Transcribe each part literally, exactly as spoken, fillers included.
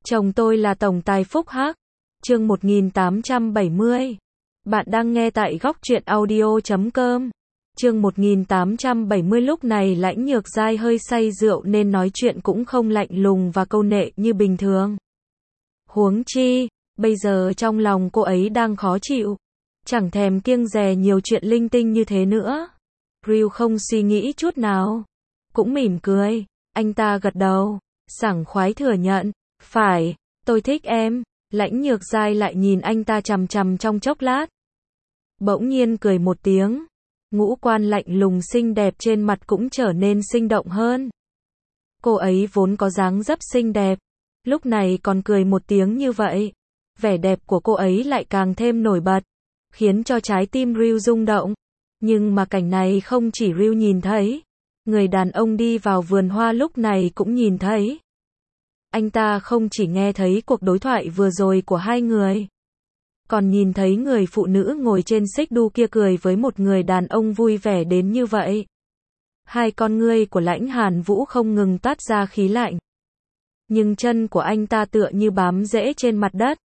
Chồng tôi là tổng tài Phúc Hắc. Chương một nghìn tám trăm bảy mươi. Bạn đang nghe tại góc truyện audio chấm com. Chương một nghìn tám trăm bảy mươi. Lúc này Lãnh Nhược Giai hơi say rượu nên nói chuyện cũng không lạnh lùng và câu nệ như bình thường. Huống chi, bây giờ trong lòng cô ấy đang khó chịu, chẳng thèm kiêng dè nhiều chuyện linh tinh như thế nữa. Ryu không suy nghĩ chút nào, cũng mỉm cười. Anh ta gật đầu, sảng khoái thừa nhận, phải, tôi thích em. Lãnh Nhược Giai lại nhìn anh ta chằm chằm trong chốc lát, bỗng nhiên cười một tiếng, ngũ quan lạnh lùng xinh đẹp trên mặt cũng trở nên sinh động hơn. Cô ấy vốn có dáng dấp xinh đẹp, lúc này còn cười một tiếng như vậy, vẻ đẹp của cô ấy lại càng thêm nổi bật, khiến cho trái tim Ryu rung động. Nhưng mà cảnh này không chỉ Ryu nhìn thấy, người đàn ông đi vào vườn hoa lúc này cũng nhìn thấy. Anh ta không chỉ nghe thấy cuộc đối thoại vừa rồi của hai người, còn nhìn thấy người phụ nữ ngồi trên xích đu kia cười với một người đàn ông vui vẻ đến như vậy. Hai con ngươi của Lãnh Hàn Vũ không ngừng toát ra khí lạnh. Nhưng chân của anh ta tựa như bám rễ trên mặt đất,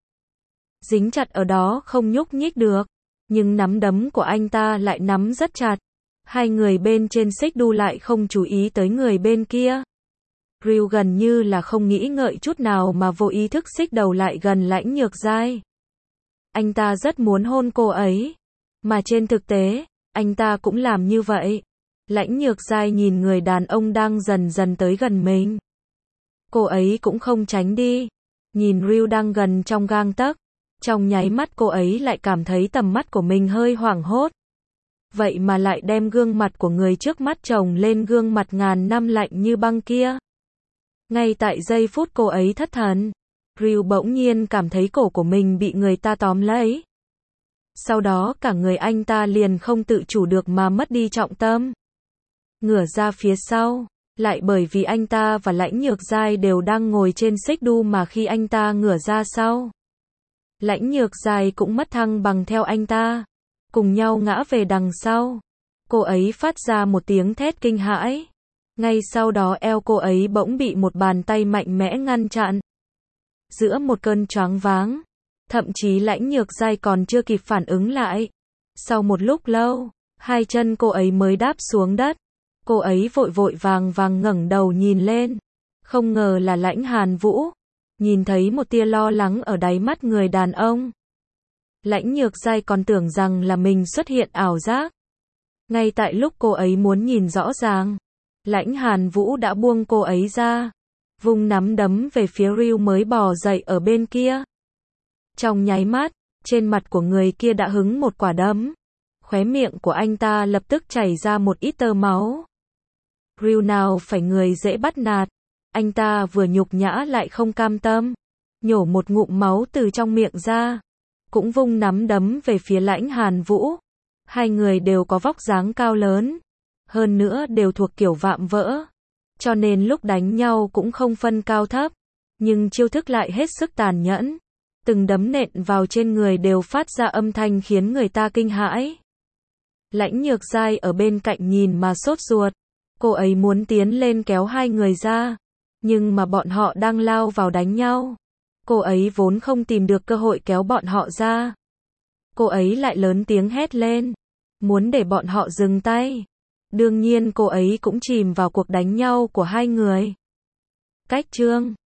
dính chặt ở đó không nhúc nhích được. Nhưng nắm đấm của anh ta lại nắm rất chặt. Hai người bên trên xích đu lại không chú ý tới người bên kia. Ryu gần như là không nghĩ ngợi chút nào mà vô ý thức xích đầu lại gần Lãnh Nhược Giai. Anh ta rất muốn hôn cô ấy, mà trên thực tế, anh ta cũng làm như vậy. Lãnh Nhược Giai nhìn người đàn ông đang dần dần tới gần mình. Cô ấy cũng không tránh đi, nhìn Ryu đang gần trong gang tấc. Trong nháy mắt cô ấy lại cảm thấy tầm mắt của mình hơi hoảng hốt. Vậy mà lại đem gương mặt của người trước mắt chồng lên gương mặt ngàn năm lạnh như băng kia. Ngay tại giây phút cô ấy thất thần, Ryu bỗng nhiên cảm thấy cổ của mình bị người ta tóm lấy. Sau đó cả người anh ta liền không tự chủ được mà mất đi trọng tâm. Ngửa ra phía sau, lại bởi vì anh ta và Lãnh Nhược Giai đều đang ngồi trên xích đu mà khi anh ta ngửa ra sau, Lãnh Nhược Giai cũng mất thăng bằng theo anh ta, cùng nhau ngã về đằng sau. Cô ấy phát ra một tiếng thét kinh hãi. Ngay sau đó eo cô ấy bỗng bị một bàn tay mạnh mẽ ngăn chặn. Giữa một cơn choáng váng, thậm chí Lãnh Nhược Giai còn chưa kịp phản ứng lại. Sau một lúc lâu, hai chân cô ấy mới đáp xuống đất. Cô ấy vội vội vàng vàng ngẩng đầu nhìn lên. Không ngờ là Lãnh Hàn Vũ. Nhìn thấy một tia lo lắng ở đáy mắt người đàn ông, Lãnh Nhược Giai còn tưởng rằng là mình xuất hiện ảo giác. Ngay tại lúc cô ấy muốn nhìn rõ ràng, Lãnh Hàn Vũ đã buông cô ấy ra, vung nắm đấm về phía Ryu mới bò dậy ở bên kia. Trong nháy mắt, trên mặt của người kia đã hứng một quả đấm. Khóe miệng của anh ta lập tức chảy ra một ít tơ máu. Ryu nào phải người dễ bắt nạt. Anh ta vừa nhục nhã lại không cam tâm, nhổ một ngụm máu từ trong miệng ra, cũng vung nắm đấm về phía Lãnh Hàn Vũ. Hai người đều có vóc dáng cao lớn, hơn nữa đều thuộc kiểu vạm vỡ, cho nên lúc đánh nhau cũng không phân cao thấp, nhưng chiêu thức lại hết sức tàn nhẫn. Từng đấm nện vào trên người đều phát ra âm thanh khiến người ta kinh hãi. Lãnh Nhược Giai ở bên cạnh nhìn mà sốt ruột, cô ấy muốn tiến lên kéo hai người ra, nhưng mà bọn họ đang lao vào đánh nhau. Cô ấy vốn không tìm được cơ hội kéo bọn họ ra. Cô ấy lại lớn tiếng hét lên, muốn để bọn họ dừng tay. Đương nhiên cô ấy cũng chìm vào cuộc đánh nhau của hai người. Cách chương